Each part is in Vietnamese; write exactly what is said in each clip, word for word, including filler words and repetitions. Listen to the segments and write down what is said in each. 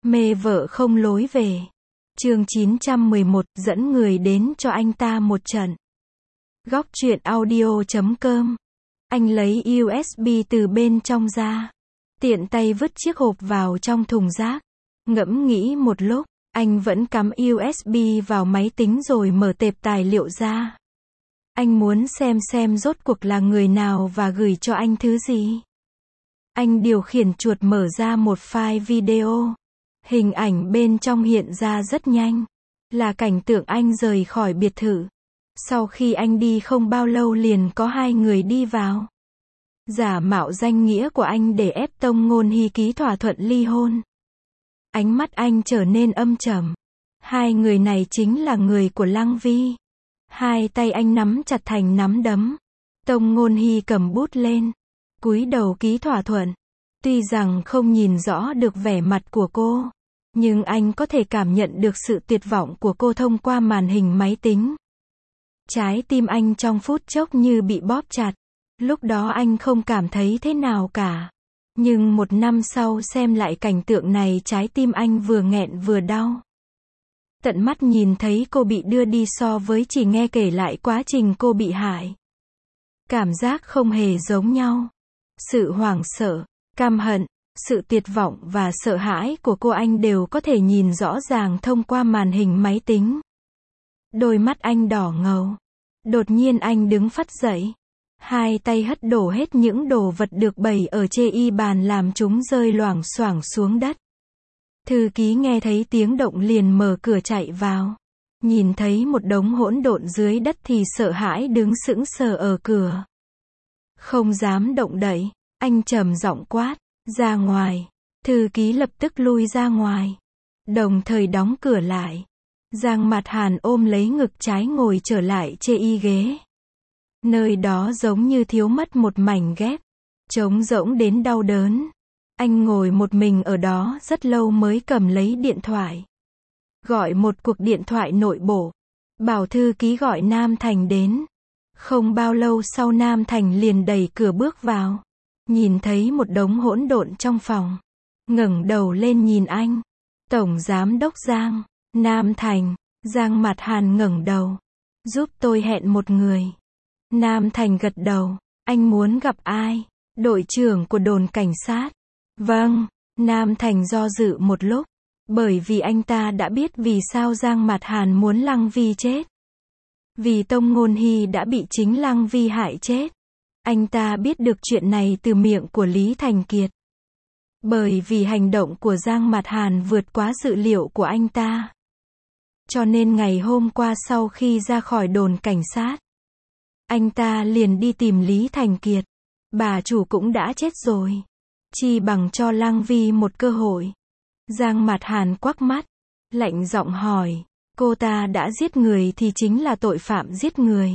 Mê vợ không lối về. Chương chín trăm mười một, dẫn người đến cho anh ta một trận. Góc truyện audio chấm com. Anh lấy u ét bê từ bên trong ra. Tiện tay vứt chiếc hộp vào trong thùng rác. Ngẫm nghĩ một lúc, anh vẫn cắm u ét bê vào máy tính rồi mở tệp tài liệu ra. Anh muốn xem xem rốt cuộc là người nào và gửi cho anh thứ gì. Anh điều khiển chuột mở ra một file video. Hình ảnh bên trong hiện ra rất nhanh. Là cảnh tượng anh rời khỏi biệt thự. Sau khi anh đi không bao lâu liền có hai người đi vào. Giả mạo danh nghĩa của anh để ép Tông Ngôn Hy ký thỏa thuận ly hôn. Ánh mắt anh trở nên âm trầm. Hai người này chính là người của Lăng Vi. Hai tay anh nắm chặt thành nắm đấm. Tông Ngôn Hy cầm bút lên. Cúi đầu ký thỏa thuận. Tuy rằng không nhìn rõ được vẻ mặt của cô, nhưng anh có thể cảm nhận được sự tuyệt vọng của cô thông qua màn hình máy tính. Trái tim anh trong phút chốc như bị bóp chặt. Lúc đó anh không cảm thấy thế nào cả. Nhưng một năm sau xem lại cảnh tượng này, trái tim anh vừa nghẹn vừa đau. Tận mắt nhìn thấy cô bị đưa đi so với chỉ nghe kể lại quá trình cô bị hại. Cảm giác không hề giống nhau. Sự hoảng sợ, căm hận, sự tuyệt vọng và sợ hãi của cô anh đều có thể nhìn rõ ràng thông qua màn hình máy tính. Đôi mắt anh đỏ ngầu. Đột nhiên anh đứng phắt dậy. Hai tay hất đổ hết những đồ vật được bày ở trên y bàn làm chúng rơi loảng xoảng xuống đất. Thư ký nghe thấy tiếng động liền mở cửa chạy vào. Nhìn thấy một đống hỗn độn dưới đất thì sợ hãi đứng sững sờ ở cửa. Không dám động đậy. Anh trầm giọng quát, ra ngoài. Thư ký lập tức lui ra ngoài. Đồng thời đóng cửa lại. Giang Mạt Hàn ôm lấy ngực trái ngồi trở lại trên y ghế. Nơi đó giống như thiếu mất một mảnh ghép. Trống rỗng đến đau đớn. Anh ngồi một mình ở đó rất lâu mới cầm lấy điện thoại. Gọi một cuộc điện thoại nội bộ. Bảo thư ký gọi Nam Thành đến. Không bao lâu sau Nam Thành liền đẩy cửa bước vào. Nhìn thấy một đống hỗn độn trong phòng. Ngẩng đầu lên nhìn anh. Tổng Giám đốc Giang. Nam Thành. Giang Mạt Hàn ngẩng đầu. Giúp tôi hẹn một người. Nam Thành gật đầu. Anh muốn gặp ai? Đội trưởng của đồn cảnh sát. Vâng. Nam Thành do dự một lúc. Bởi vì anh ta đã biết vì sao Giang Mạt Hàn muốn Lăng Vi chết. Vì Tông Ngôn Hy đã bị chính Lăng Vi hại chết. Anh ta biết được chuyện này từ miệng của Lý Thành Kiệt. Bởi vì hành động của Giang Mạt Hàn vượt quá dự liệu của anh ta. Cho nên ngày hôm qua sau khi ra khỏi đồn cảnh sát, anh ta liền đi tìm Lý Thành Kiệt. Bà chủ cũng đã chết rồi. Chi bằng cho Lăng Vi một cơ hội. Giang Mạt Hàn quắc mắt. Lạnh giọng hỏi. Cô ta đã giết người thì chính là tội phạm giết người.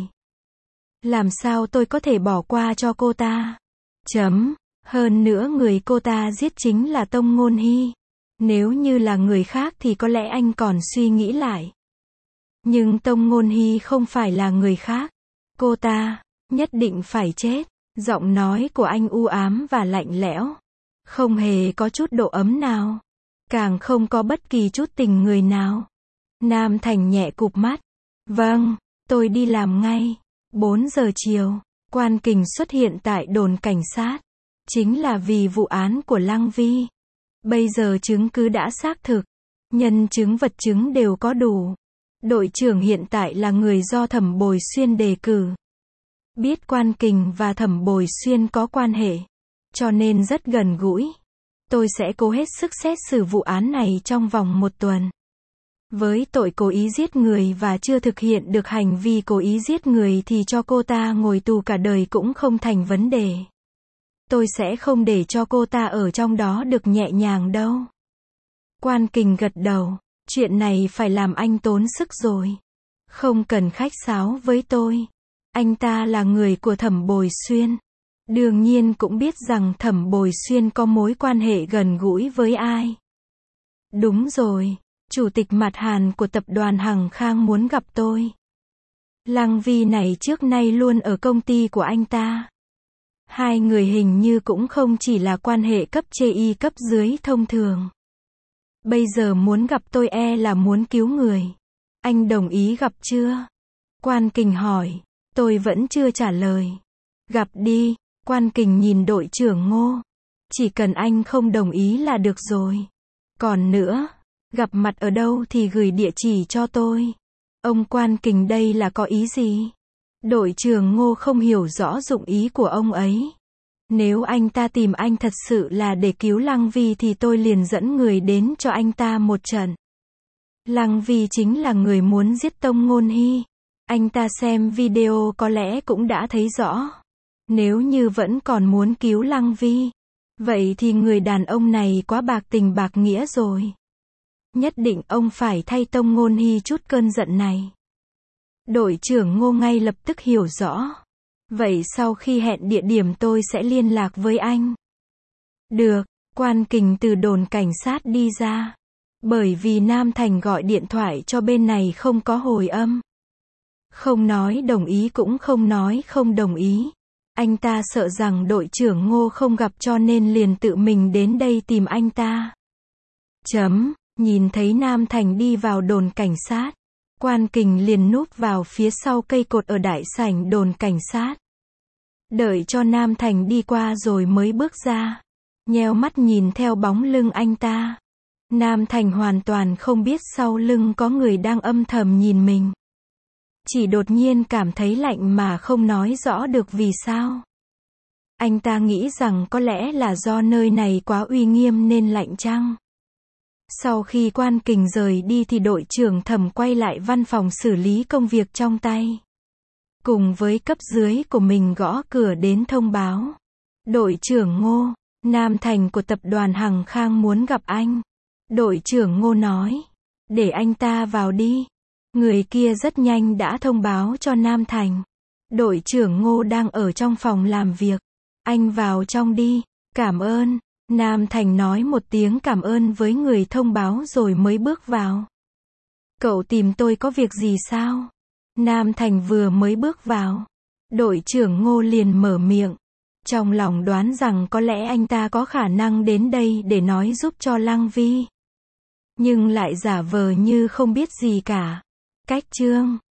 Làm sao tôi có thể bỏ qua cho cô ta? Chấm. Hơn nữa người cô ta giết chính là Tông Ngôn Hy. Nếu như là người khác thì có lẽ anh còn suy nghĩ lại. Nhưng Tông Ngôn Hy không phải là người khác. Cô ta nhất định phải chết. Giọng nói của anh u ám và lạnh lẽo. Không hề có chút độ ấm nào. Càng không có bất kỳ chút tình người nào. Nam Thành nhẹ cụp mắt. Vâng, tôi đi làm ngay. bốn giờ chiều, Quan Kình xuất hiện tại đồn cảnh sát. Chính là vì vụ án của Lăng Vi. Bây giờ chứng cứ đã xác thực. Nhân chứng vật chứng đều có đủ. Đội trưởng hiện tại là người do Thẩm Bồi Xuyên đề cử. Biết Quan Kình và Thẩm Bồi Xuyên có quan hệ. Cho nên rất gần gũi. Tôi sẽ cố hết sức xét xử vụ án này trong vòng một tuần. Với tội cố ý giết người và chưa thực hiện được hành vi cố ý giết người thì cho cô ta ngồi tù cả đời cũng không thành vấn đề. Tôi sẽ không để cho cô ta ở trong đó được nhẹ nhàng đâu. Quan Kình gật đầu. Chuyện này phải làm anh tốn sức rồi. Không cần khách sáo với tôi. Anh ta là người của Thẩm Bồi Xuyên. Đương nhiên cũng biết rằng Thẩm Bồi Xuyên có mối quan hệ gần gũi với ai. Đúng rồi. Chủ tịch Mạt Hàn của tập đoàn Hằng Khang muốn gặp tôi. Lăng Vi này trước nay luôn ở công ty của anh ta. Hai người hình như cũng không chỉ là quan hệ cấp trên y cấp dưới thông thường. Bây giờ muốn gặp tôi e là muốn cứu người. Anh đồng ý gặp chưa? Quan Kình hỏi. Tôi vẫn chưa trả lời. Gặp đi. Quan Kình nhìn đội trưởng Ngô. Chỉ cần anh không đồng ý là được rồi. Còn nữa, gặp mặt ở đâu thì gửi địa chỉ cho tôi. Ông Quan Kình đây là có ý gì? Đội trưởng Ngô không hiểu rõ dụng ý của ông ấy. Nếu anh ta tìm anh thật sự là để cứu Lăng Vi thì tôi liền dẫn người đến cho anh ta một trận. Lăng Vi chính là người muốn giết Tông Ngôn Hy. Anh ta xem video có lẽ cũng đã thấy rõ. Nếu như vẫn còn muốn cứu Lăng Vi, vậy thì người đàn ông này quá bạc tình bạc nghĩa rồi. Nhất định ông phải thay Tông Ngôn Hy chút cơn giận này. Đội trưởng Ngô ngay lập tức hiểu rõ. Vậy sau khi hẹn địa điểm tôi sẽ liên lạc với anh. Được, Quan Kình từ đồn cảnh sát đi ra. Bởi vì Nam Thành gọi điện thoại cho bên này không có hồi âm. Không nói đồng ý cũng không nói không đồng ý. Anh ta sợ rằng đội trưởng Ngô không gặp cho nên liền tự mình đến đây tìm anh ta. Chấm, nhìn thấy Nam Thành đi vào đồn cảnh sát. Quan Kình liền núp vào phía sau cây cột ở đại sảnh đồn cảnh sát. Đợi cho Nam Thành đi qua rồi mới bước ra. Nheo mắt nhìn theo bóng lưng anh ta. Nam Thành hoàn toàn không biết sau lưng có người đang âm thầm nhìn mình. Chỉ đột nhiên cảm thấy lạnh mà không nói rõ được vì sao. Anh ta nghĩ rằng có lẽ là do nơi này quá uy nghiêm nên lạnh chăng? Sau khi Quan Kình rời đi thì đội trưởng Thẩm quay lại văn phòng xử lý công việc trong tay. Cùng với cấp dưới của mình gõ cửa đến thông báo. Đội trưởng Ngô, Nam Thành của tập đoàn Hằng Khang muốn gặp anh. Đội trưởng Ngô nói. Để anh ta vào đi. Người kia rất nhanh đã thông báo cho Nam Thành. Đội trưởng Ngô đang ở trong phòng làm việc. Anh vào trong đi. Cảm ơn. Nam Thành nói một tiếng cảm ơn với người thông báo rồi mới bước vào. Cậu tìm tôi có việc gì sao? Nam Thành vừa mới bước vào. Đội trưởng Ngô liền mở miệng. Trong lòng đoán rằng có lẽ anh ta có khả năng đến đây để nói giúp cho Lăng Vi. Nhưng lại giả vờ như không biết gì cả. Cách chương